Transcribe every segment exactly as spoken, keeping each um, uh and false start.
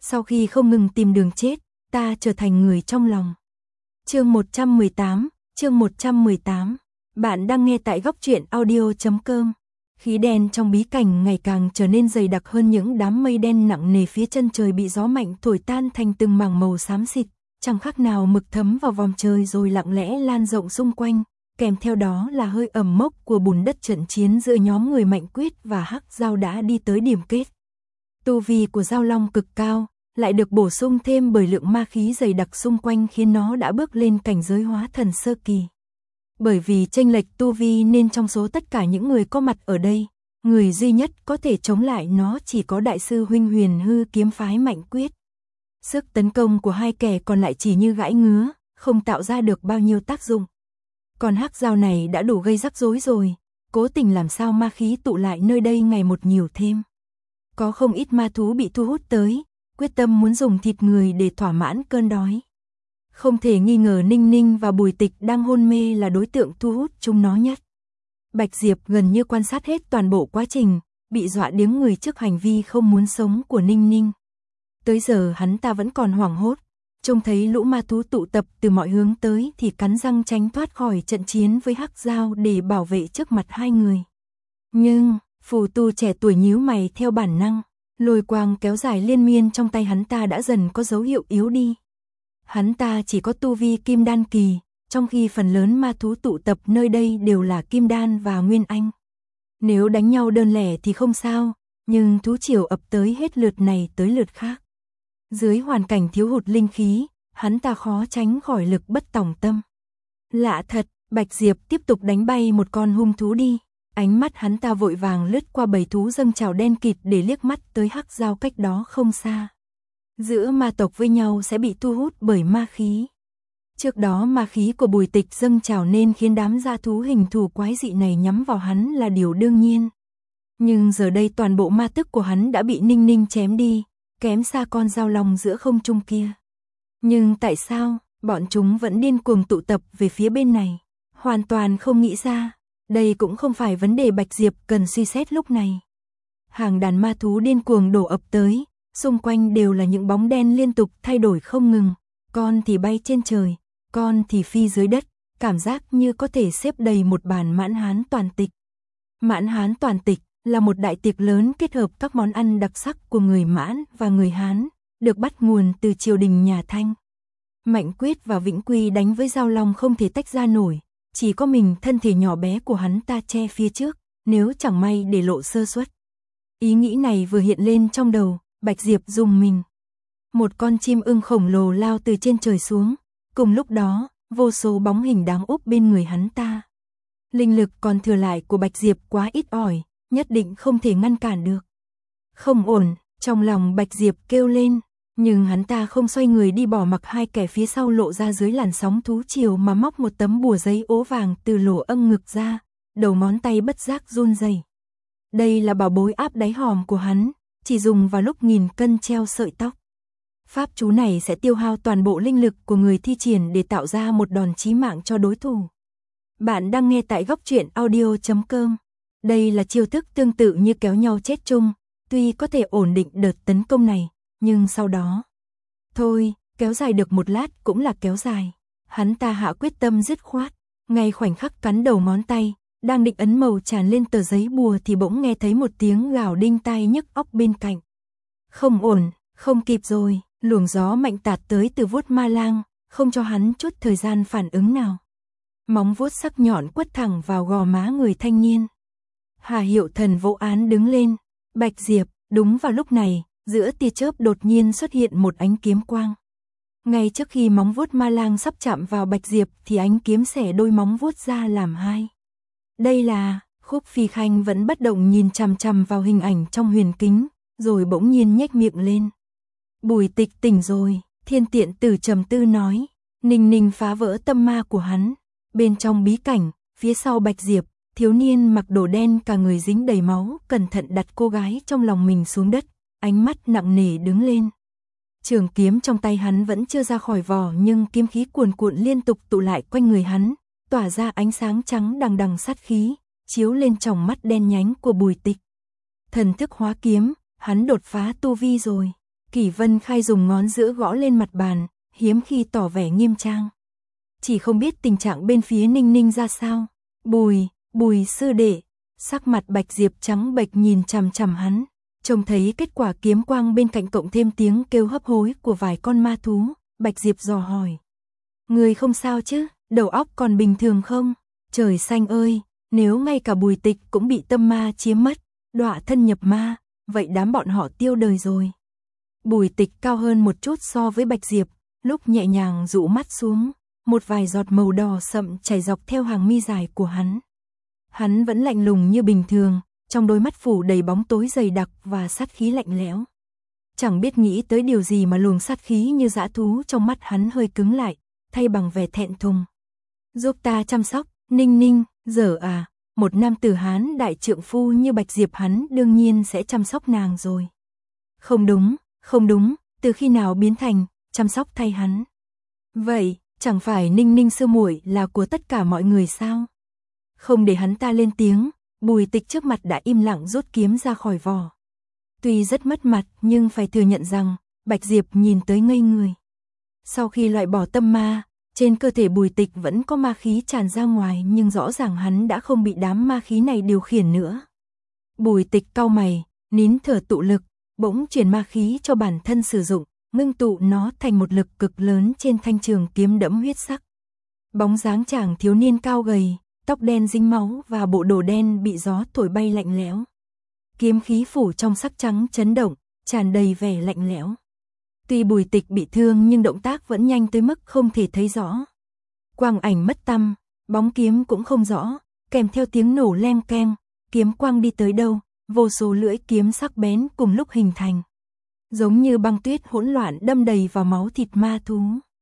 Sau khi không ngừng tìm đường chết, ta trở thành người trong lòng. Chương một trăm mười tám, chương một trăm mười tám. Bạn đang nghe tại góc truyện audio chấm com. Khí đen trong bí cảnh ngày càng trở nên dày đặc hơn, những đám mây đen nặng nề phía chân trời bị gió mạnh thổi tan thành từng mảng màu xám xịt, chẳng khác nào mực thấm vào vòng trời rồi lặng lẽ lan rộng xung quanh, kèm theo đó là hơi ẩm mốc của bùn đất trận chiến giữa nhóm người Mạnh Quyết và Hắc Dao đã đi tới điểm kết. Tu vi của Dao Long cực cao, lại được bổ sung thêm bởi lượng ma khí dày đặc xung quanh khiến nó đã bước lên cảnh giới hóa thần sơ kỳ. Bởi vì chênh lệch tu vi nên trong số tất cả những người có mặt ở đây, người duy nhất có thể chống lại nó chỉ có đại sư huynh Huyền Hư kiếm phái Mạnh Quyết. Sức tấn công của hai kẻ còn lại chỉ như gãi ngứa, không tạo ra được bao nhiêu tác dụng. Còn Hắc Dao này đã đủ gây rắc rối rồi, cố tình làm sao ma khí tụ lại nơi đây ngày một nhiều thêm. Có không ít ma thú bị thu hút tới, quyết tâm muốn dùng thịt người để thỏa mãn cơn đói. Không thể nghi ngờ Ninh Ninh và Bùi Tịch đang hôn mê là đối tượng thu hút chúng nó nhất. Bạch Diệp gần như quan sát hết toàn bộ quá trình, bị dọa điếng người trước hành vi không muốn sống của Ninh Ninh. Tới giờ hắn ta vẫn còn hoảng hốt, trông thấy lũ ma thú tụ tập từ mọi hướng tới thì cắn răng tránh thoát khỏi trận chiến với Hắc Dao để bảo vệ trước mặt hai người. Nhưng, phù tu trẻ tuổi nhíu mày theo bản năng, lôi quang kéo dài liên miên trong tay hắn ta đã dần có dấu hiệu yếu đi. Hắn ta chỉ có tu vi kim đan kỳ, trong khi phần lớn ma thú tụ tập nơi đây đều là kim đan và nguyên anh. Nếu đánh nhau đơn lẻ thì không sao, nhưng thú triều ập tới hết lượt này tới lượt khác. Dưới hoàn cảnh thiếu hụt linh khí, hắn ta khó tránh khỏi lực bất tòng tâm. Lạ thật, Bạch Diệp tiếp tục đánh bay một con hung thú đi. Ánh mắt hắn ta vội vàng lướt qua bầy thú dâng trào đen kịt để liếc mắt tới Hắc Dao cách đó không xa. Giữa ma tộc với nhau sẽ bị thu hút bởi ma khí. Trước đó ma khí của Bùi Tịch dâng trào nên khiến đám dã thú hình thù quái dị này nhắm vào hắn là điều đương nhiên. Nhưng giờ đây toàn bộ ma tức của hắn đã bị Ninh Ninh chém đi, kém xa con Dao Long giữa không trung kia. Nhưng tại sao bọn chúng vẫn điên cuồng tụ tập về phía bên này? Hoàn toàn không nghĩ ra. Đây cũng không phải vấn đề Bạch Diệp cần suy xét lúc này. Hàng đàn ma thú điên cuồng đổ ập tới, xung quanh đều là những bóng đen liên tục thay đổi không ngừng, con thì bay trên trời, con thì phi dưới đất, cảm giác như có thể xếp đầy một bàn mãn hán toàn tịch. Mãn hán toàn tịch là một đại tiệc lớn kết hợp các món ăn đặc sắc của người Mãn và người Hán, được bắt nguồn từ triều đình nhà Thanh. Mạnh Quyết và Vĩnh Quy đánh với Dao Long không thể tách ra nổi. Chỉ có mình thân thể nhỏ bé của hắn ta che phía trước, nếu chẳng may để lộ sơ suất. Ý nghĩ này vừa hiện lên trong đầu, Bạch Diệp rùng mình. Một con chim ưng khổng lồ lao từ trên trời xuống, cùng lúc đó, vô số bóng hình đáng úp bên người hắn ta. Linh lực còn thừa lại của Bạch Diệp quá ít ỏi, nhất định không thể ngăn cản được. Không ổn, trong lòng Bạch Diệp kêu lên. Nhưng hắn ta không xoay người đi bỏ mặc hai kẻ phía sau lộ ra dưới làn sóng thú triều mà móc một tấm bùa giấy ố vàng từ lỗ âm ngực ra, đầu ngón tay bất giác run rẩy. Đây là bảo bối áp đáy hòm của hắn, chỉ dùng vào lúc nghìn cân treo sợi tóc. Pháp chú này sẽ tiêu hao toàn bộ linh lực của người thi triển để tạo ra một đòn chí mạng cho đối thủ. Bạn đang nghe tại góc truyện audio chấm com. Đây là chiêu thức tương tự như kéo nhau chết chung, tuy có thể ổn định đợt tấn công này. Nhưng sau đó, thôi, kéo dài được một lát cũng là kéo dài. Hắn ta hạ quyết tâm dứt khoát, ngay khoảnh khắc cắn đầu ngón tay, đang định ấn màu tràn lên tờ giấy bùa thì bỗng nghe thấy một tiếng gào đinh tai nhức óc bên cạnh. Không ổn, không kịp rồi, luồng gió mạnh tạt tới từ vuốt ma lang, không cho hắn chút thời gian phản ứng nào. Móng vuốt sắc nhọn quất thẳng vào gò má người thanh niên. Hà Hiệu Thần vỗ án đứng lên, Bạch Diệp, đúng vào lúc này. Giữa tia chớp đột nhiên xuất hiện một ánh kiếm quang. Ngay trước khi móng vuốt ma lang sắp chạm vào Bạch Diệp thì ánh kiếm xẻ đôi móng vuốt ra làm hai. Đây là, Khúc Phi Khanh vẫn bất động nhìn chằm chằm vào hình ảnh trong huyền kính, rồi bỗng nhiên nhếch miệng lên. Bùi Tịch tỉnh rồi, Thiên Tiện Tử trầm tư nói. Ninh Ninh phá vỡ tâm ma của hắn. Bên trong bí cảnh, phía sau Bạch Diệp, thiếu niên mặc đồ đen cả người dính đầy máu, cẩn thận đặt cô gái trong lòng mình xuống đất. Ánh mắt nặng nề đứng lên. Trường kiếm trong tay hắn vẫn chưa ra khỏi vỏ nhưng kiếm khí cuồn cuộn liên tục tụ lại quanh người hắn, tỏa ra ánh sáng trắng đằng đằng sát khí, chiếu lên tròng mắt đen nhánh của Bùi Tịch. Thần thức hóa kiếm, hắn đột phá tu vi rồi. Kỷ Vân Khai dùng ngón giữa gõ lên mặt bàn, hiếm khi tỏ vẻ nghiêm trang. Chỉ không biết tình trạng bên phía Ninh Ninh ra sao. Bùi, Bùi sư đệ, sắc mặt Bạch Diệp trắng bệch nhìn chằm chằm hắn, trông thấy kết quả kiếm quang bên cạnh cộng thêm tiếng kêu hấp hối của vài con ma thú, Bạch Diệp dò hỏi. Người không sao chứ, đầu óc còn bình thường không? Trời xanh ơi, nếu ngay cả Bùi Tịch cũng bị tâm ma chiếm mất, đọa thân nhập ma, vậy đám bọn họ tiêu đời rồi. Bùi Tịch cao hơn một chút so với Bạch Diệp, lúc nhẹ nhàng dụ mắt xuống, một vài giọt màu đỏ sậm chảy dọc theo hàng mi dài của hắn. Hắn vẫn lạnh lùng như bình thường, trong đôi mắt phủ đầy bóng tối dày đặc và sát khí lạnh lẽo. Chẳng biết nghĩ tới điều gì mà luồng sát khí như dã thú trong mắt hắn hơi cứng lại, thay bằng vẻ thẹn thùng. Giúp ta chăm sóc, Ninh Ninh, dở à, một nam tử Hán đại trượng phu như Bạch Diệp hắn đương nhiên sẽ chăm sóc nàng rồi. Không đúng, không đúng, từ khi nào biến thành chăm sóc thay hắn. Vậy, chẳng phải Ninh Ninh sư muội là của tất cả mọi người sao? Không để hắn ta lên tiếng, Bùi Tịch trước mặt đã im lặng rút kiếm ra khỏi vỏ. Tuy rất mất mặt nhưng phải thừa nhận rằng, Bạch Diệp nhìn tới ngây người. Sau khi loại bỏ tâm ma, trên cơ thể Bùi Tịch vẫn có ma khí tràn ra ngoài nhưng rõ ràng hắn đã không bị đám ma khí này điều khiển nữa. Bùi Tịch cau mày, nín thở tụ lực, bỗng chuyển ma khí cho bản thân sử dụng, ngưng tụ nó thành một lực cực lớn trên thanh trường kiếm đẫm huyết sắc. Bóng dáng chàng thiếu niên cao gầy, tóc đen dính máu và bộ đồ đen bị gió thổi bay lạnh lẽo. Kiếm khí phủ trong sắc trắng chấn động, tràn đầy vẻ lạnh lẽo. Tuy Bùi Tịch bị thương nhưng động tác vẫn nhanh tới mức không thể thấy rõ. Quang ảnh mất tăm, bóng kiếm cũng không rõ, kèm theo tiếng nổ leng keng, kiếm quang đi tới đâu, vô số lưỡi kiếm sắc bén cùng lúc hình thành. Giống như băng tuyết hỗn loạn đâm đầy vào máu thịt ma thú.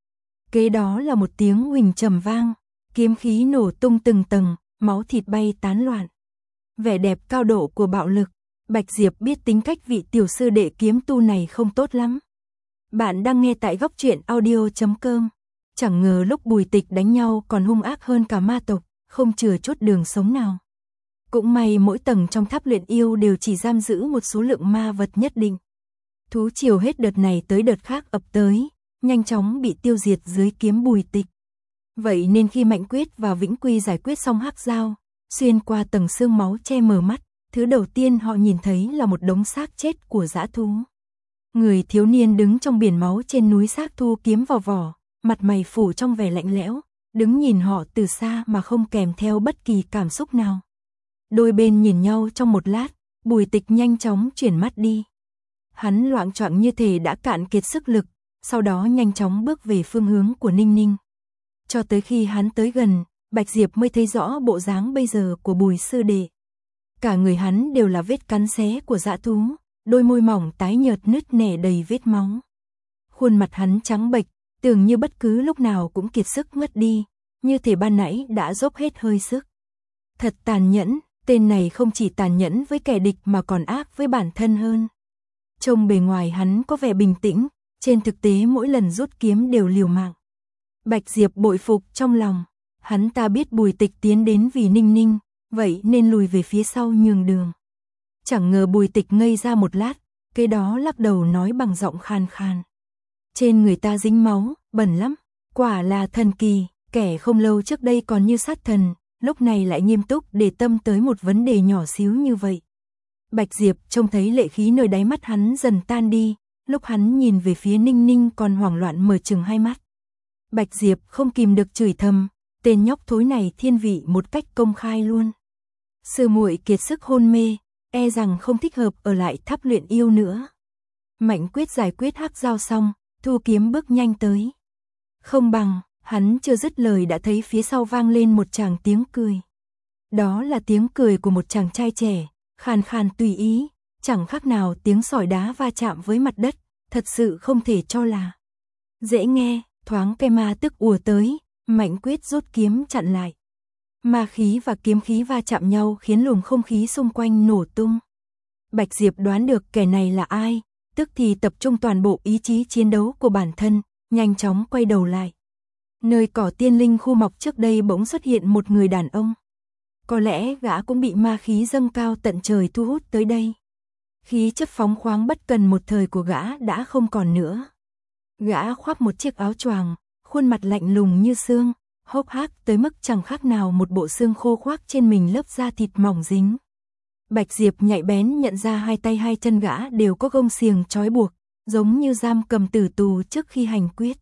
Kế đó là một tiếng huỳnh trầm vang, kiếm khí nổ tung từng tầng, máu thịt bay tán loạn. Vẻ đẹp cao độ của bạo lực, Bạch Diệp biết tính cách vị tiểu sư đệ kiếm tu này không tốt lắm. Bạn đang nghe tại góc truyện audio chấm com. Chẳng ngờ lúc Bùi Tịch đánh nhau còn hung ác hơn cả ma tộc, không chừa chút đường sống nào. Cũng may mỗi tầng trong tháp luyện yêu đều chỉ giam giữ một số lượng ma vật nhất định. Thú triều hết đợt này tới đợt khác ập tới, nhanh chóng bị tiêu diệt dưới kiếm Bùi Tịch. Vậy nên khi Mạnh Quyết và Vĩnh Quy giải quyết xong hắc giao, xuyên qua tầng xương máu che mờ mắt, thứ đầu tiên họ nhìn thấy là một đống xác chết của dã thú. Người thiếu niên đứng trong biển máu trên núi xác thu kiếm vào vỏ, mặt mày phủ trong vẻ lạnh lẽo, đứng nhìn họ từ xa mà không kèm theo bất kỳ cảm xúc nào. Đôi bên nhìn nhau trong một lát, Bùi Tịch nhanh chóng chuyển mắt đi. Hắn loạng choạng như thể đã cạn kiệt sức lực, sau đó nhanh chóng bước về phương hướng của Ninh Ninh. Cho tới khi hắn tới gần, Bạch Diệp mới thấy rõ bộ dáng bây giờ của Bùi sư đệ. Cả người hắn đều là vết cắn xé của dã thú, đôi môi mỏng tái nhợt nứt nẻ đầy vết máu. Khuôn mặt hắn trắng bệch, tưởng như bất cứ lúc nào cũng kiệt sức ngất đi, như thể ban nãy đã dốc hết hơi sức. Thật tàn nhẫn, tên này không chỉ tàn nhẫn với kẻ địch mà còn ác với bản thân hơn. Trông bề ngoài hắn có vẻ bình tĩnh, trên thực tế mỗi lần rút kiếm đều liều mạng. Bạch Diệp bội phục trong lòng, hắn ta biết Bùi Tịch tiến đến vì Ninh Ninh, vậy nên lùi về phía sau nhường đường. Chẳng ngờ Bùi Tịch ngây ra một lát, kế đó lắc đầu nói bằng giọng khan khan. Trên người ta dính máu, bẩn lắm, quả là thần kỳ, kẻ không lâu trước đây còn như sát thần, lúc này lại nghiêm túc để tâm tới một vấn đề nhỏ xíu như vậy. Bạch Diệp trông thấy lệ khí nơi đáy mắt hắn dần tan đi, lúc hắn nhìn về phía Ninh Ninh còn hoảng loạn mở trừng hai mắt. Bạch Diệp không kìm được chửi thầm, tên nhóc thối này thiên vị một cách công khai luôn. Sư muội kiệt sức hôn mê, e rằng không thích hợp ở lại tháp luyện yêu nữa. Mạnh Quyết giải quyết hắc giao xong, thu kiếm bước nhanh tới. Không bằng, hắn chưa dứt lời đã thấy phía sau vang lên một tràng tiếng cười. Đó là tiếng cười của một chàng trai trẻ, khàn khàn tùy ý, chẳng khác nào tiếng sỏi đá va chạm với mặt đất, thật sự không thể cho là dễ nghe. Thoáng cây ma tức ùa tới, Mạnh Quyết rút kiếm chặn lại. Ma khí và kiếm khí va chạm nhau khiến luồng không khí xung quanh nổ tung. Bạch Diệp đoán được kẻ này là ai, tức thì tập trung toàn bộ ý chí chiến đấu của bản thân, nhanh chóng quay đầu lại. Nơi cỏ tiên linh khu mọc trước đây bỗng xuất hiện một người đàn ông. Có lẽ gã cũng bị ma khí dâng cao tận trời thu hút tới đây. Khí chất phóng khoáng bất cần một thời của gã đã không còn nữa. Gã khoác một chiếc áo choàng, khuôn mặt lạnh lùng như xương, hốc hác tới mức chẳng khác nào một bộ xương khô khoác trên mình lớp da thịt mỏng dính. Bạch Diệp nhạy bén nhận ra hai tay hai chân gã đều có gông xiềng trói buộc, giống như giam cầm tử tù trước khi hành quyết.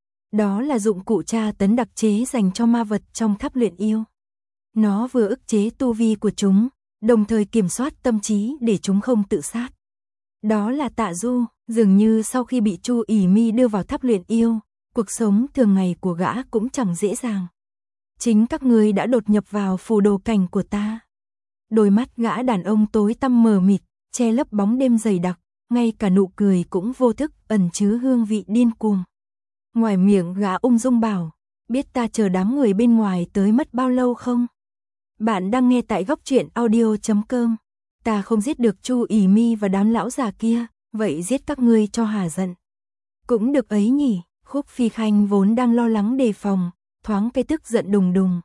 Đó là dụng cụ tra tấn đặc chế dành cho ma vật trong tháp luyện yêu. Nó vừa ức chế tu vi của chúng, đồng thời kiểm soát tâm trí để chúng không tự sát. Đó là Tạ Du, dường như sau khi bị Chu ỷ mi đưa vào tháp luyện yêu, cuộc sống thường ngày của gã cũng chẳng dễ dàng. Chính các ngươi đã đột nhập vào phù đồ cảnh của ta. Đôi mắt gã đàn ông tối tăm mờ mịt, che lấp bóng đêm dày đặc, ngay cả nụ cười cũng vô thức ẩn chứa hương vị điên cuồng. Ngoài miệng gã ung dung bảo, biết ta chờ đám người bên ngoài tới mất bao lâu không? Bạn đang nghe tại góc truyện audio chấm com. Ta không giết được Chu ỷ mi và đám lão già kia, vậy giết các ngươi cho hả giận. Cũng được ấy nhỉ, Khúc Phi Khanh vốn đang lo lắng đề phòng, thoáng cái tức giận đùng đùng.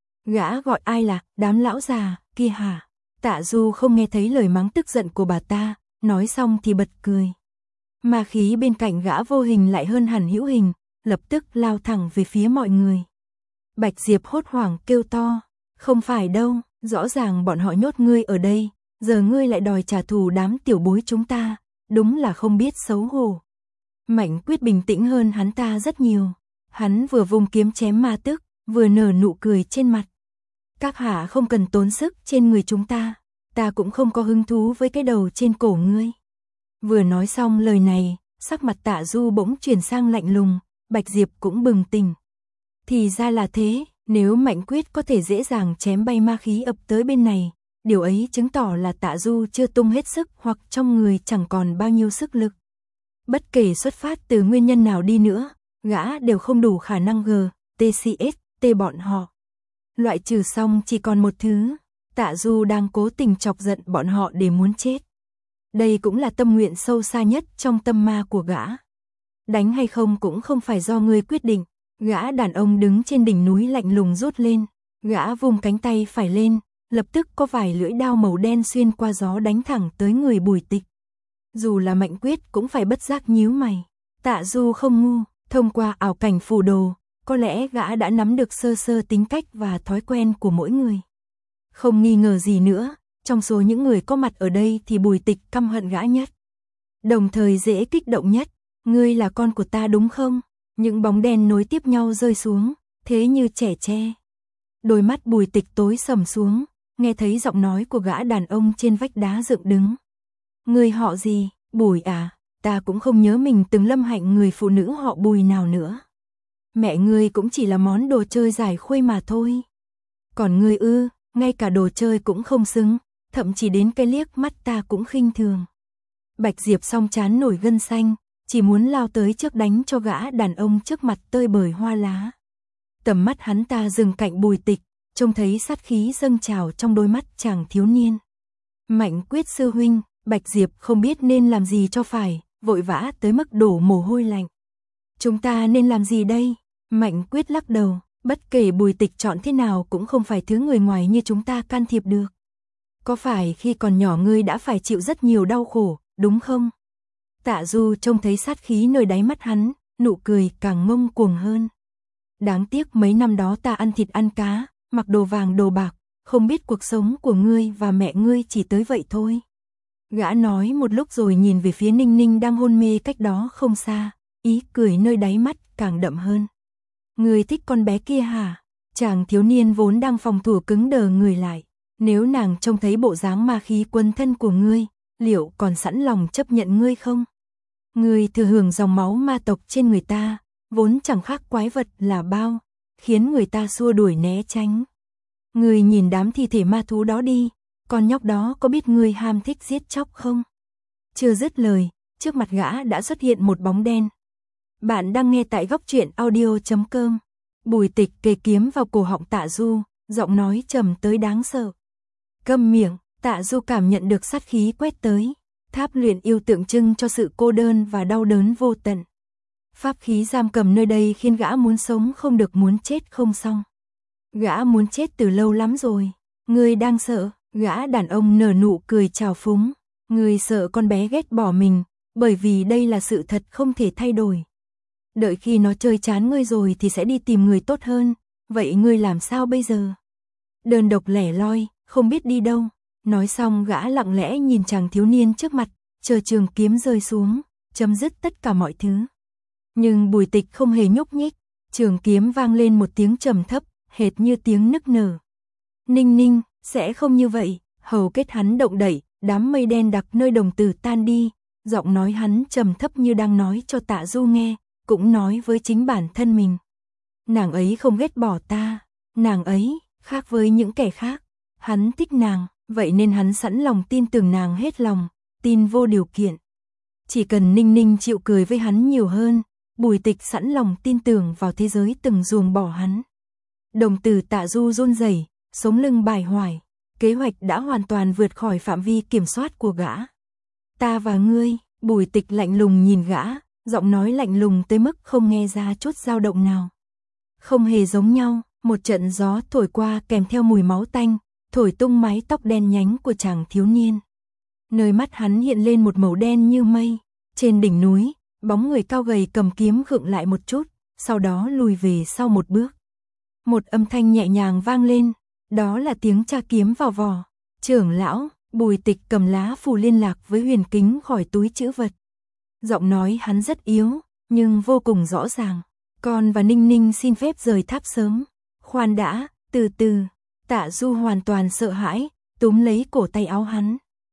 Gã gọi ai là đám lão già kia hả? Tạ Du không nghe thấy lời mắng tức giận của bà ta, nói xong thì bật cười. Ma khí bên cạnh gã vô hình lại hơn hẳn hữu hình, lập tức lao thẳng về phía mọi người. Bạch Diệp hốt hoảng kêu to, không phải đâu, rõ ràng bọn họ nhốt ngươi ở đây, giờ ngươi lại đòi trả thù đám tiểu bối chúng ta, đúng là không biết xấu hổ. Mạnh Quyết bình tĩnh hơn hắn ta rất nhiều, hắn vừa vung kiếm chém ma tức, vừa nở nụ cười trên mặt. Các hạ không cần tốn sức trên người chúng ta, ta cũng không có hứng thú với cái đầu trên cổ ngươi. Vừa nói xong lời này, sắc mặt Tạ Du bỗng chuyển sang lạnh lùng, Bạch Diệp cũng bừng tỉnh. Thì ra là thế, nếu Mạnh Quyết có thể dễ dàng chém bay ma khí ập tới bên này, điều ấy chứng tỏ là Tạ Du chưa tung hết sức hoặc trong người chẳng còn bao nhiêu sức lực. Bất kể xuất phát từ nguyên nhân nào đi nữa, gã đều không đủ khả năng G, T C S, T bọn họ. Loại trừ xong chỉ còn một thứ, Tạ Du đang cố tình chọc giận bọn họ để muốn chết. Đây cũng là tâm nguyện sâu xa nhất trong tâm ma của gã. Đánh hay không cũng không phải do ngươi quyết định, gã đàn ông đứng trên đỉnh núi lạnh lùng rút lên, gã vùng cánh tay phải lên, lập tức có vài lưỡi đao màu đen xuyên qua gió đánh thẳng tới người Bùi Tịch. Dù là Mạnh Quyết cũng phải bất giác nhíu mày, Tạ Du không ngu, thông qua ảo cảnh phù đồ, có lẽ gã đã nắm được sơ sơ tính cách và thói quen của mỗi người. Không nghi ngờ gì nữa, trong số những người có mặt ở đây thì Bùi Tịch căm hận gã nhất. Đồng thời dễ kích động nhất, ngươi là con của ta đúng không? Những bóng đen nối tiếp nhau rơi xuống, thế như trẻ tre. Đôi mắt Bùi Tịch tối sầm xuống, nghe thấy giọng nói của gã đàn ông trên vách đá dựng đứng. Ngươi họ gì, Bùi à? Ta cũng không nhớ mình từng lâm hạnh người phụ nữ họ Bùi nào nữa. Mẹ ngươi cũng chỉ là món đồ chơi giải khuây mà thôi. Còn ngươi ư, ngay cả đồ chơi cũng không xứng, thậm chí đến cái liếc mắt ta cũng khinh thường. Bạch Diệp song chán nổi gân xanh, chỉ muốn lao tới trước đánh cho gã đàn ông trước mặt tơi bời hoa lá. Tầm mắt hắn ta dừng cạnh Bùi Tịch, trông thấy sát khí dâng trào trong đôi mắt chàng thiếu niên. Mạnh Quyết sư huynh, Bạch Diệp không biết nên làm gì cho phải, vội vã tới mức đổ mồ hôi lạnh. Chúng ta nên làm gì đây? Mạnh Quyết lắc đầu, bất kể Bùi Tịch chọn thế nào cũng không phải thứ người ngoài như chúng ta can thiệp được. Có phải khi còn nhỏ ngươi đã phải chịu rất nhiều đau khổ, đúng không? Tạ Du trông thấy sát khí nơi đáy mắt hắn, nụ cười càng ngông cuồng hơn. Đáng tiếc mấy năm đó ta ăn thịt ăn cá, mặc đồ vàng đồ bạc, không biết cuộc sống của ngươi và mẹ ngươi chỉ tới vậy thôi. Gã nói một lúc rồi nhìn về phía Ninh Ninh đang hôn mê cách đó không xa, ý cười nơi đáy mắt càng đậm hơn. Ngươi thích con bé kia hả? Chàng thiếu niên vốn đang phòng thủ cứng đờ người lại. Nếu nàng trông thấy bộ dáng ma khí quấn thân của ngươi, liệu còn sẵn lòng chấp nhận ngươi không? Ngươi thừa hưởng dòng máu ma tộc trên người ta, vốn chẳng khác quái vật là bao, khiến người ta xua đuổi né tránh. Ngươi nhìn đám thi thể ma thú đó đi, con nhóc đó có biết ngươi ham thích giết chóc không? Chưa dứt lời, trước mặt gã đã xuất hiện một bóng đen. Bạn đang nghe tại góc truyện audio chấm com. Bùi Tịch kề kiếm vào cổ họng Tạ Du, giọng nói trầm tới đáng sợ. Câm miệng, Tạ Du cảm nhận được sát khí quét tới. Tháp luyện yêu tượng trưng cho sự cô đơn và đau đớn vô tận. Pháp khí giam cầm nơi đây khiến gã muốn sống không được muốn chết không xong. Gã muốn chết từ lâu lắm rồi. Ngươi đang sợ, gã đàn ông nở nụ cười trào phúng. Ngươi sợ con bé ghét bỏ mình, bởi vì đây là sự thật không thể thay đổi. Đợi khi nó chơi chán ngươi rồi thì sẽ đi tìm người tốt hơn, vậy ngươi làm sao bây giờ? Đơn độc lẻ loi, không biết đi đâu. Nói xong gã lặng lẽ nhìn chàng thiếu niên trước mặt, chờ trường kiếm rơi xuống, chấm dứt tất cả mọi thứ. Nhưng Bùi Tịch không hề nhúc nhích, trường kiếm vang lên một tiếng trầm thấp, hệt như tiếng nức nở. Ninh Ninh, sẽ không như vậy, hầu kết hắn động đậy, đám mây đen đặc nơi đồng tử tan đi, giọng nói hắn trầm thấp như đang nói cho Tạ Du nghe, cũng nói với chính bản thân mình. Nàng ấy không ghét bỏ ta, nàng ấy, khác với những kẻ khác, hắn thích nàng, vậy nên hắn sẵn lòng tin tưởng nàng hết lòng, tin vô điều kiện. Chỉ cần Ninh Ninh chịu cười với hắn nhiều hơn, Bùi Tịch sẵn lòng tin tưởng vào thế giới từng ruồng bỏ hắn. Đồng tử Tạ Du run rẩy, sống lưng bài hoài, kế hoạch đã hoàn toàn vượt khỏi phạm vi kiểm soát của gã. Ta và ngươi, Bùi Tịch lạnh lùng nhìn gã, giọng nói lạnh lùng tới mức không nghe ra chút dao động nào. Không hề giống nhau, một trận gió thổi qua kèm theo mùi máu tanh, thổi tung mái tóc đen nhánh của chàng thiếu niên. Nơi mắt hắn hiện lên một màu đen như mây, trên đỉnh núi, bóng người cao gầy cầm kiếm khựng lại một chút, sau đó lùi về sau một bước. Một âm thanh nhẹ nhàng vang lên, đó là tiếng tra kiếm vào vỏ. Trưởng lão, Bùi Tịch cầm lá phù liên lạc với Huyền Kính khỏi túi trữ vật. Giọng nói hắn rất yếu, nhưng vô cùng rõ ràng. Con và Ninh Ninh xin phép rời tháp sớm. Khoan đã, từ từ. Tạ Du hoàn toàn sợ hãi, túm lấy cổ tay áo hắn.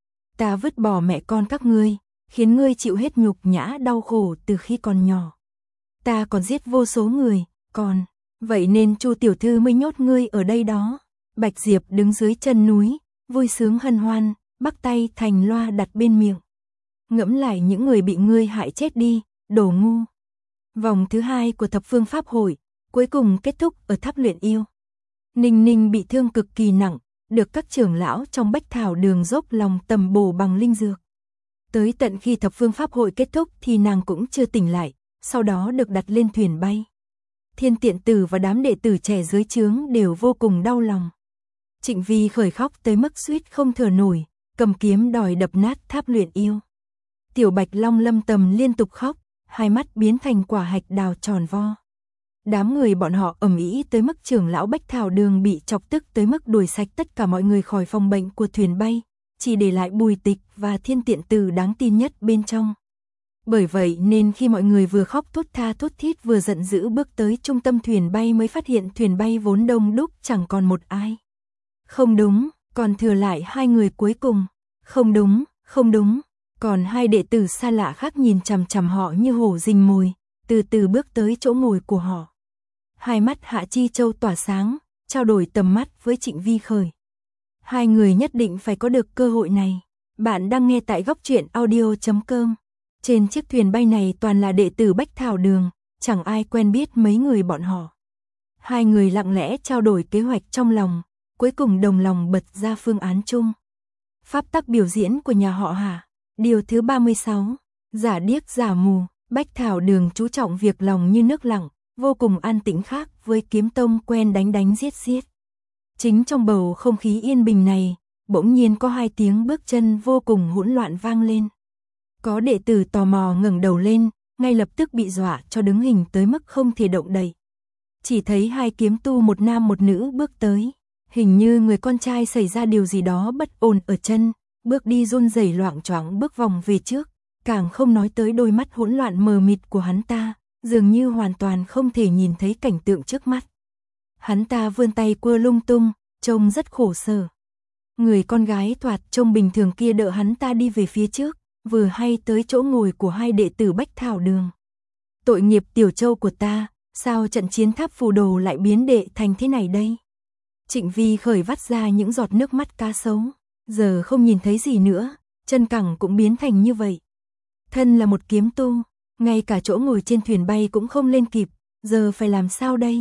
Ta vứt bỏ mẹ con các ngươi, khiến ngươi chịu hết nhục nhã đau khổ từ khi còn nhỏ. Ta còn giết vô số người, còn, vậy nên Chu tiểu thư mới nhốt ngươi ở đây đó. Bạch Diệp đứng dưới chân núi, vui sướng hân hoan, bắt tay thành loa đặt bên miệng. Ngẫm lại những người bị ngươi hại chết đi, đồ ngu. Vòng thứ hai của thập phương pháp hội, cuối cùng kết thúc ở tháp luyện yêu. Ninh Ninh bị thương cực kỳ nặng, được các trưởng lão trong Bách Thảo Đường dốc lòng tầm bổ bằng linh dược. Tới tận khi thập phương pháp hội kết thúc thì nàng cũng chưa tỉnh lại, sau đó được đặt lên thuyền bay. Thiên Tiện Tử và đám đệ tử trẻ dưới trướng đều vô cùng đau lòng. Trịnh Vi khởi khóc tới mức suýt không thở nổi, cầm kiếm đòi đập nát tháp luyện yêu. Tiểu Bạch Long Lâm Tầm liên tục khóc, hai mắt biến thành quả hạch đào tròn vo. Đám người bọn họ ầm ĩ tới mức trưởng lão Bách Thảo Đường bị chọc tức tới mức đuổi sạch tất cả mọi người khỏi phòng bệnh của thuyền bay, chỉ để lại Bùi Tịch và Thiên Tiện Tử đáng tin nhất bên trong. Bởi vậy nên khi mọi người vừa khóc thút tha thút thít vừa giận dữ bước tới trung tâm thuyền bay mới phát hiện thuyền bay vốn đông đúc chẳng còn một ai. Không đúng, còn thừa lại hai người cuối cùng. Không đúng, không đúng. Còn hai đệ tử xa lạ khác nhìn chằm chằm họ như hổ rình mồi, từ từ bước tới chỗ ngồi của họ. Hai mắt Hạ Chi Châu tỏa sáng, trao đổi tầm mắt với Trịnh Vi Khởi. Hai người nhất định phải có được cơ hội này. Bạn đang nghe tại góc truyện audio chấm com. Trên chiếc thuyền bay này toàn là đệ tử Bách Thảo Đường, chẳng ai quen biết mấy người bọn họ. Hai người lặng lẽ trao đổi kế hoạch trong lòng, cuối cùng đồng lòng bật ra phương án chung. Pháp tắc biểu diễn của nhà họ Hà. Điều thứ ba mươi sáu, giả điếc giả mù, Bách Thảo Đường chú trọng việc lòng như nước lặng, vô cùng an tĩnh khác với Kiếm Tông quen đánh đánh giết giết. Chính trong bầu không khí yên bình này, bỗng nhiên có hai tiếng bước chân vô cùng hỗn loạn vang lên. Có đệ tử tò mò ngẩng đầu lên, ngay lập tức bị dọa cho đứng hình tới mức không thể động đậy. Chỉ thấy hai kiếm tu một nam một nữ bước tới, hình như người con trai xảy ra điều gì đó bất ổn ở chân, bước đi run rẩy loạng choạng bước vòng về trước, càng không nói tới đôi mắt hỗn loạn mờ mịt của hắn ta, dường như hoàn toàn không thể nhìn thấy cảnh tượng trước mắt. Hắn ta vươn tay quơ lung tung, trông rất khổ sở. Người con gái thoạt trông bình thường kia đỡ hắn ta đi về phía trước, vừa hay tới chỗ ngồi của hai đệ tử Bách Thảo Đường. Tội nghiệp Tiểu Châu của ta, sao trận chiến tháp phù đồ lại biến đệ thành thế này đây? Trịnh Vi Khởi vắt ra những giọt nước mắt cá sấu, giờ không nhìn thấy gì nữa, chân cẳng cũng biến thành như vậy. Thân là một kiếm tu, ngay cả chỗ ngồi trên thuyền bay cũng không lên kịp, giờ phải làm sao đây?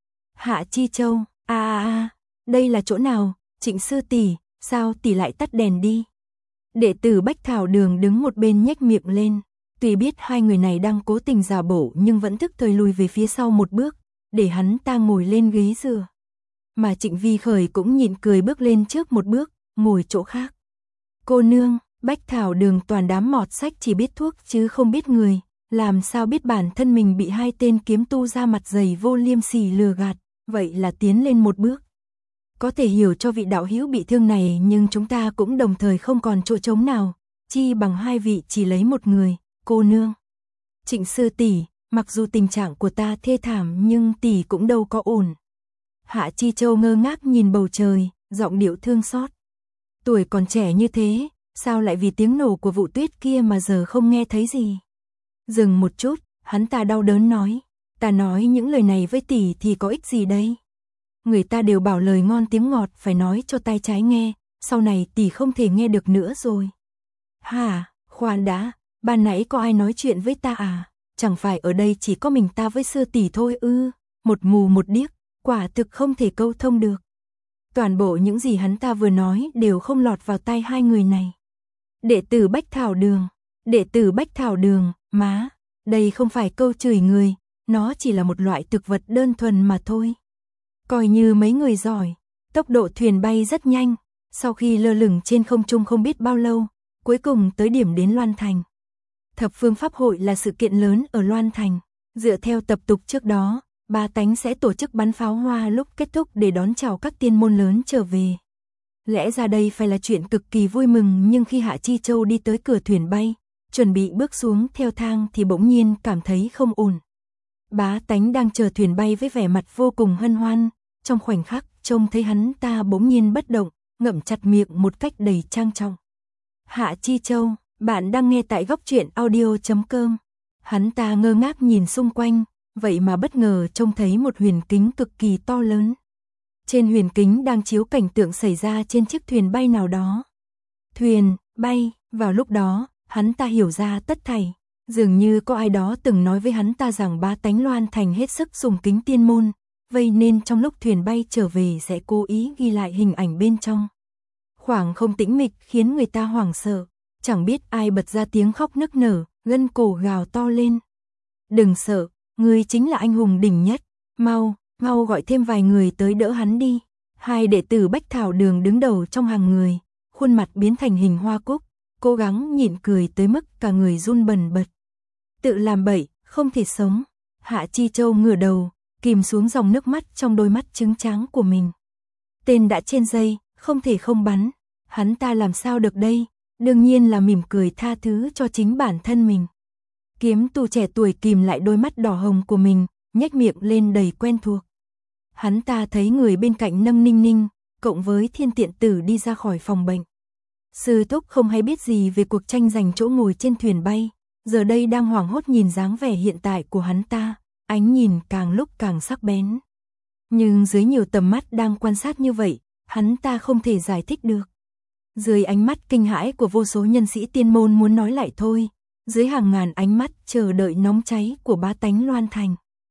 Hạ Chi Châu, a a a, đây là chỗ nào? Trịnh sư tỷ, sao tỷ lại tắt đèn đi? Đệ tử Bách Thảo Đường đứng một bên nhếch miệng lên, tuy biết hai người này đang cố tình giả bộ nhưng vẫn thức thời lùi về phía sau một bước, để hắn ta ngồi lên ghế dựa. Mà Trịnh Vi Khởi cũng nhịn cười bước lên trước một bước, ngồi chỗ khác. Cô nương, Bách Thảo Đường toàn đám mọt sách chỉ biết thuốc chứ không biết người, làm sao biết bản thân mình bị hai tên kiếm tu da mặt dày vô liêm sỉ lừa gạt, vậy là tiến lên một bước. Có thể hiểu cho vị đạo hữu bị thương này, nhưng chúng ta cũng đồng thời không còn chỗ trống nào, chi bằng hai vị chỉ lấy một người, cô nương. Trịnh sư tỷ, mặc dù tình trạng của ta thê thảm nhưng tỷ cũng đâu có ổn. Hạ Chi Châu ngơ ngác nhìn bầu trời, giọng điệu thương xót. Tuổi còn trẻ như thế, sao lại vì tiếng nổ của vụ tuyết kia mà giờ không nghe thấy gì? Dừng một chút, hắn ta đau đớn nói, ta nói những lời này với tỷ thì có ích gì đây? Người ta đều bảo lời ngon tiếng ngọt phải nói cho tai trái nghe, sau này tỷ không thể nghe được nữa rồi. Hả, khoan đã, ban nãy có ai nói chuyện với ta à? Chẳng phải ở đây chỉ có mình ta với sư tỷ thôi ư? Một mù một điếc, quả thực không thể câu thông được. Toàn bộ những gì hắn ta vừa nói đều không lọt vào tai hai người này. Đệ tử Bách Thảo Đường, đệ tử Bách Thảo Đường, má, đây không phải câu chửi người, nó chỉ là một loại thực vật đơn thuần mà thôi. Coi như mấy người giỏi, tốc độ thuyền bay rất nhanh, sau khi lơ lửng trên không trung không biết bao lâu, cuối cùng tới điểm đến Loan Thành. Thập phương pháp hội là sự kiện lớn ở Loan Thành, dựa theo tập tục trước đó, Ba Tánh sẽ tổ chức bắn pháo hoa lúc kết thúc để đón chào các tiên môn lớn trở về. Lẽ ra đây phải là chuyện cực kỳ vui mừng, nhưng khi Hạ Chi Châu đi tới cửa thuyền bay, chuẩn bị bước xuống theo thang thì bỗng nhiên cảm thấy không ổn. Bá Tánh đang chờ thuyền bay với vẻ mặt vô cùng hân hoan, trong khoảnh khắc trông thấy hắn ta bỗng nhiên bất động, ngậm chặt miệng một cách đầy trang trọng. Hạ Chi Châu, bạn đang nghe tại góc truyện audio chấm com. Hắn ta ngơ ngác nhìn xung quanh, vậy mà bất ngờ trông thấy một huyền kính cực kỳ to lớn. Trên huyền kính đang chiếu cảnh tượng xảy ra trên chiếc thuyền bay nào đó. Thuyền, bay, vào lúc đó, hắn ta hiểu ra tất thảy. Dường như có ai đó từng nói với hắn ta rằng Bá Tánh Loan Thành hết sức sùng kính tiên môn, vậy nên trong lúc thuyền bay trở về sẽ cố ý ghi lại hình ảnh bên trong. Khoảng không tĩnh mịch khiến người ta hoảng sợ, chẳng biết ai bật ra tiếng khóc nức nở, gân cổ gào to lên. Đừng sợ, ngươi chính là anh hùng đỉnh nhất, mau, mau gọi thêm vài người tới đỡ hắn đi. Hai đệ tử Bách Thảo Đường đứng đầu trong hàng người, khuôn mặt biến thành hình hoa cúc, cố gắng nhịn cười tới mức cả người run bần bật. Tự làm bậy, không thể sống. Hạ Chi Châu ngửa đầu, kìm xuống dòng nước mắt trong đôi mắt trứng tráng của mình. Tên đã trên dây, không thể không bắn. Hắn ta làm sao được đây? Đương nhiên là mỉm cười tha thứ cho chính bản thân mình. Kiếm tu trẻ tuổi kìm lại đôi mắt đỏ hồng của mình, nhếch miệng lên đầy quen thuộc. Hắn ta thấy người bên cạnh nâng Ninh Ninh, cộng với Thiên Tiện Tử đi ra khỏi phòng bệnh. Sư thúc không hay biết gì về cuộc tranh giành chỗ ngồi trên thuyền bay, giờ đây đang hoảng hốt nhìn dáng vẻ hiện tại của hắn ta, ánh nhìn càng lúc càng sắc bén. Nhưng dưới nhiều tầm mắt đang quan sát như vậy, hắn ta không thể giải thích được. Dưới ánh mắt kinh hãi của vô số nhân sĩ tiên môn muốn nói lại thôi, dưới hàng ngàn ánh mắt chờ đợi nóng cháy của Bá Tánh Loan Thành.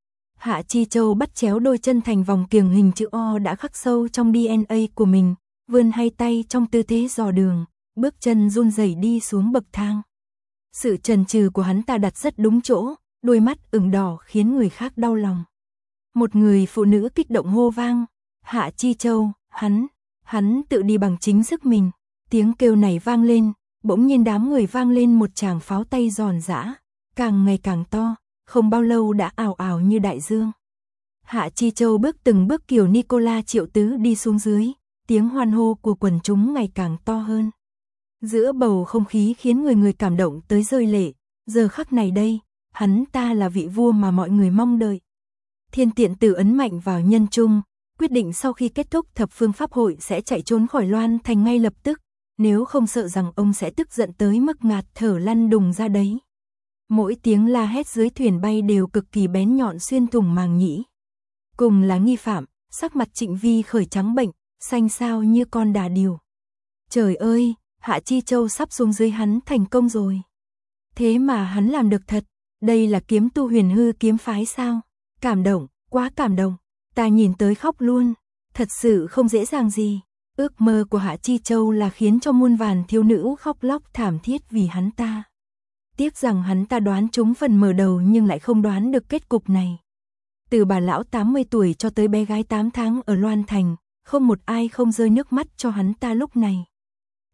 Hạ Chi Châu bắt chéo đôi chân thành vòng kiềng hình chữ O đã khắc sâu trong đê en a của mình, vươn hai tay trong tư thế dò đường, bước chân run rẩy đi xuống bậc thang. Sự chần chừ của hắn ta đặt rất đúng chỗ, đôi mắt ửng đỏ khiến người khác đau lòng. Một người phụ nữ kích động hô vang, Hạ Chi Châu, hắn, hắn tự đi bằng chính sức mình. Tiếng kêu này vang lên, bỗng nhiên đám người vang lên một tràng pháo tay giòn giã, càng ngày càng to, không bao lâu đã ào ào như đại dương. Hạ Chi Châu bước từng bước kiểu Nicola Triệu Tứ đi xuống dưới, tiếng hoan hô của quần chúng ngày càng to hơn. Giữa bầu không khí khiến người người cảm động tới rơi lệ, giờ khắc này đây, hắn ta là vị vua mà mọi người mong đợi. Thiên Tiện Tử ấn mạnh vào nhân trung, quyết định sau khi kết thúc thập phương pháp hội sẽ chạy trốn khỏi Loan Thành ngay lập tức, nếu không sợ rằng ông sẽ tức giận tới mức ngạt thở lăn đùng ra đấy. Mỗi tiếng la hét dưới thuyền bay đều cực kỳ bén nhọn xuyên thủng màng nhĩ. Cùng là nghi phạm, sắc mặt Trịnh Vi khởi trắng bệnh, xanh xao như con đà điểu. Trời ơi, Hạ Chi Châu sắp xuống dưới hắn thành công rồi. Thế mà hắn làm được thật, đây là kiếm tu Huyền Hư kiếm phái sao? Cảm động, quá cảm động, ta nhìn tới khóc luôn, thật sự không dễ dàng gì. Ước mơ của Hạ Chi Châu là khiến cho muôn vàn thiếu nữ khóc lóc thảm thiết vì hắn ta. Tiếc rằng hắn ta đoán trúng phần mở đầu nhưng lại không đoán được kết cục này. Từ bà lão tám mươi tuổi cho tới bé gái tám tháng ở Loan Thành, không một ai không rơi nước mắt cho hắn ta lúc này.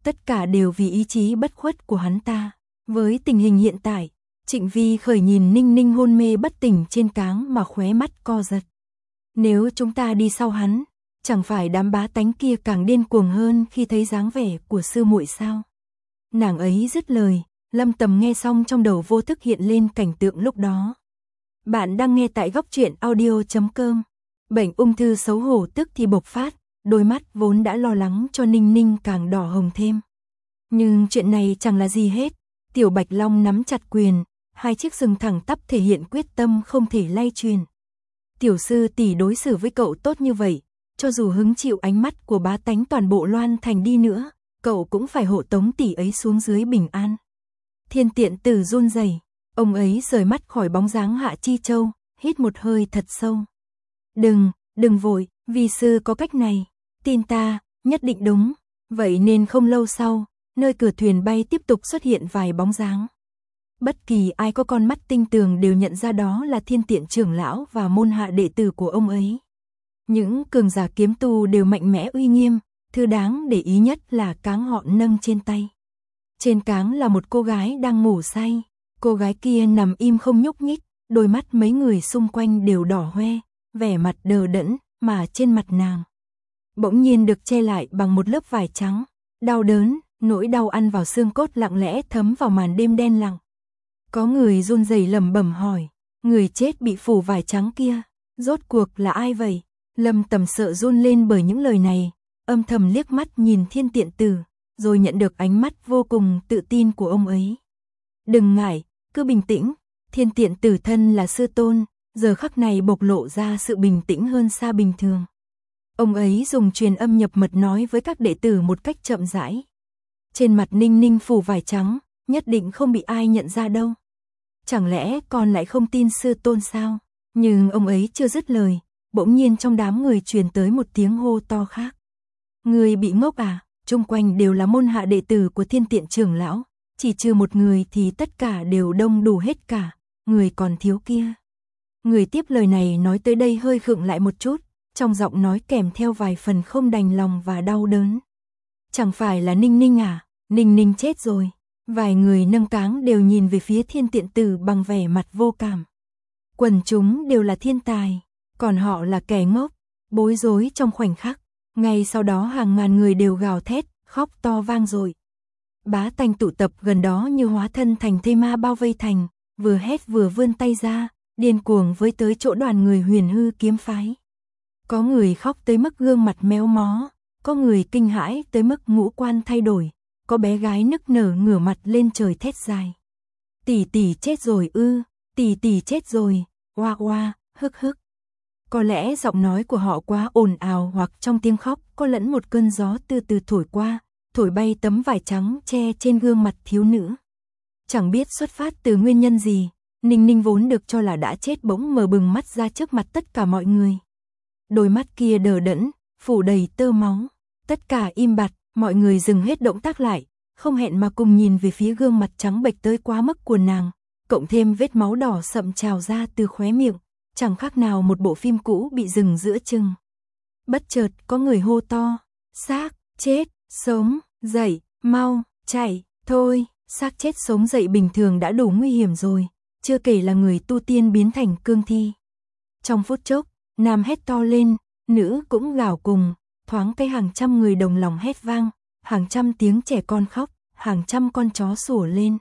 tất cả đều vì ý chí bất khuất của hắn ta. Với tình hình hiện tại, Trịnh Vi Khởi nhìn Ninh Ninh hôn mê bất tỉnh trên cáng mà khóe mắt co giật. Nếu chúng ta đi sau hắn, chẳng phải đám bá tánh kia càng điên cuồng hơn khi thấy dáng vẻ của sư muội sao? Nàng ấy dứt lời, Lâm Tầm nghe xong trong đầu vô thức hiện lên cảnh tượng lúc đó. Bạn đang nghe tại góc truyện audio chấm com. Bệnh ung thư xấu hổ tức thì bộc phát, đôi mắt vốn đã lo lắng cho Ninh Ninh càng đỏ hồng thêm. Nhưng chuyện này chẳng là gì hết. Tiểu Bạch Long nắm chặt quyền, hai chiếc sừng thẳng tắp thể hiện quyết tâm không thể lay truyền. Tiểu sư tỷ đối xử với cậu tốt như vậy, cho dù hứng chịu ánh mắt của bá tánh toàn bộ Loan Thành đi nữa, cậu cũng phải hộ tống tỷ ấy xuống dưới bình an. Thiên Tiện Tử run rẩy, ông ấy rời mắt khỏi bóng dáng Hạ Chi Châu, hít một hơi thật sâu. Đừng, đừng vội, vi sư có cách này, tin ta, nhất định đúng. Vậy nên không lâu sau, nơi cửa thuyền bay tiếp tục xuất hiện vài bóng dáng. Bất kỳ ai có con mắt tinh tường đều nhận ra đó là Thiên Tiện trưởng lão và môn hạ đệ tử của ông ấy. Những cường giả kiếm tu đều mạnh mẽ uy nghiêm, thứ đáng để ý nhất là cáng họ nâng trên tay. Trên cáng là một cô gái đang ngủ say, cô gái kia nằm im không nhúc nhích, đôi mắt mấy người xung quanh đều đỏ hoe, vẻ mặt đờ đẫn, mà trên mặt nàng bỗng nhiên được che lại bằng một lớp vải trắng. Đau đớn, nỗi đau ăn vào xương cốt lặng lẽ thấm vào màn đêm đen lặng. Có người run rẩy lẩm bẩm hỏi, người chết bị phủ vải trắng kia, rốt cuộc là ai vậy? Lâm Tầm sợ run lên bởi những lời này, âm thầm liếc mắt nhìn Thiên Tiện Tử, rồi nhận được ánh mắt vô cùng tự tin của ông ấy. Đừng ngại, cứ bình tĩnh, Thiên Tiện Tử thân là sư tôn, giờ khắc này bộc lộ ra sự bình tĩnh hơn xa bình thường. Ông ấy dùng truyền âm nhập mật nói với các đệ tử một cách chậm rãi. Trên mặt Ninh Ninh phủ vải trắng, nhất định không bị ai nhận ra đâu. Chẳng lẽ con lại không tin sư tôn sao? Nhưng ông ấy chưa dứt lời, bỗng nhiên trong đám người truyền tới một tiếng hô to khác. Người bị ngốc à? Chung quanh đều là môn hạ đệ tử của Thiên Tiện trưởng lão, chỉ trừ một người thì tất cả đều đông đủ hết cả, người còn thiếu kia. Người tiếp lời này nói tới đây hơi khựng lại một chút, trong giọng nói kèm theo vài phần không đành lòng và đau đớn. Chẳng phải là Ninh Ninh à? Ninh Ninh chết rồi. Vài người nâng cáng đều nhìn về phía Thiên Tiện Tử bằng vẻ mặt vô cảm. Quần chúng đều là thiên tài, còn họ là kẻ ngốc, bối rối trong khoảnh khắc. Ngay sau đó hàng ngàn người đều gào thét, khóc to vang dội. Bá tánh tụ tập gần đó như hóa thân thành thây ma bao vây thành, vừa hét vừa vươn tay ra, điên cuồng với tới chỗ đoàn người Huyền Hư kiếm phái. Có người khóc tới mức gương mặt méo mó, có người kinh hãi tới mức ngũ quan thay đổi, có bé gái nức nở ngửa mặt lên trời thét dài. Tỷ tỷ chết rồi ư, tỷ tỷ chết rồi, oa oa, hức hức. Có lẽ giọng nói của họ quá ồn ào hoặc trong tiếng khóc có lẫn một cơn gió từ từ thổi qua, thổi bay tấm vải trắng che trên gương mặt thiếu nữ. Chẳng biết xuất phát từ nguyên nhân gì, Ninh Ninh vốn được cho là đã chết bỗng mở bừng mắt ra trước mặt tất cả mọi người. Đôi mắt kia đờ đẫn, phủ đầy tơ máu. Tất cả im bặt, mọi người dừng hết động tác lại, không hẹn mà cùng nhìn về phía gương mặt trắng bệch tới quá mức của nàng, cộng thêm vết máu đỏ sậm trào ra từ khóe miệng, chẳng khác nào một bộ phim cũ bị dừng giữa chừng. Bất chợt có người hô to, xác, chết, sống, dậy, mau, chạy, thôi, xác chết sống dậy bình thường đã đủ nguy hiểm rồi, chưa kể là người tu tiên biến thành cương thi. Trong phút chốc, nam hét to lên, nữ cũng gào cùng, thoáng cái hàng trăm người đồng lòng hét vang, hàng trăm tiếng trẻ con khóc, hàng trăm con chó sủa lên.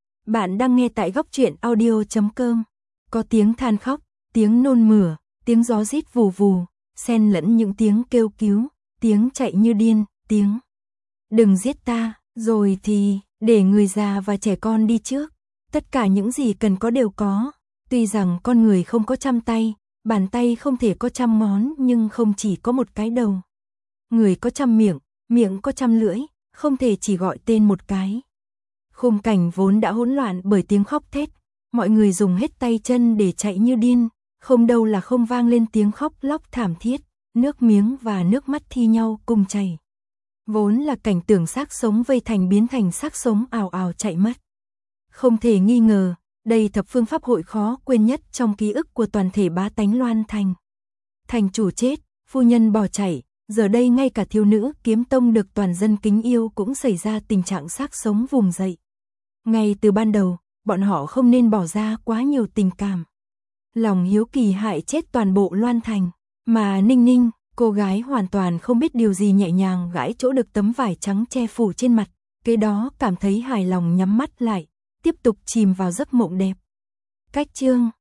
Bạn đang nghe tại góc truyện audio chấm com. Có tiếng than khóc, tiếng nôn mửa, tiếng gió rít vù vù, xen lẫn những tiếng kêu cứu, tiếng chạy như điên, tiếng đừng giết ta, rồi thì để người già và trẻ con đi trước. Tất cả những gì cần có đều có. Tuy rằng con người không có trăm tay, bàn tay không thể có trăm ngón, nhưng không chỉ có một cái đầu. Người có trăm miệng, miệng có trăm lưỡi, không thể chỉ gọi tên một cái. Khung cảnh vốn đã hỗn loạn bởi tiếng khóc thét, mọi người dùng hết tay chân để chạy như điên, không đâu là không vang lên tiếng khóc lóc thảm thiết, nước miếng và nước mắt thi nhau cùng chảy. Vốn là cảnh tượng xác sống vây thành biến thành xác sống ào ào chạy mất. Không thể nghi ngờ, đây thập phương pháp hội khó quên nhất trong ký ức của toàn thể bá tánh Loan Thành. Thành chủ chết, phu nhân bỏ chạy, Giờ đây ngay cả thiếu nữ kiếm tông được toàn dân kính yêu cũng xảy ra tình trạng xác sống vùng dậy. Ngay từ ban đầu, bọn họ không nên bỏ ra quá nhiều tình cảm. Lòng hiếu kỳ hại chết toàn bộ Loan Thành, mà Ninh Ninh, cô gái hoàn toàn không biết điều gì nhẹ nhàng gãi chỗ được tấm vải trắng che phủ trên mặt, kế đó cảm thấy hài lòng nhắm mắt lại, tiếp tục chìm vào giấc mộng đẹp. Cách chương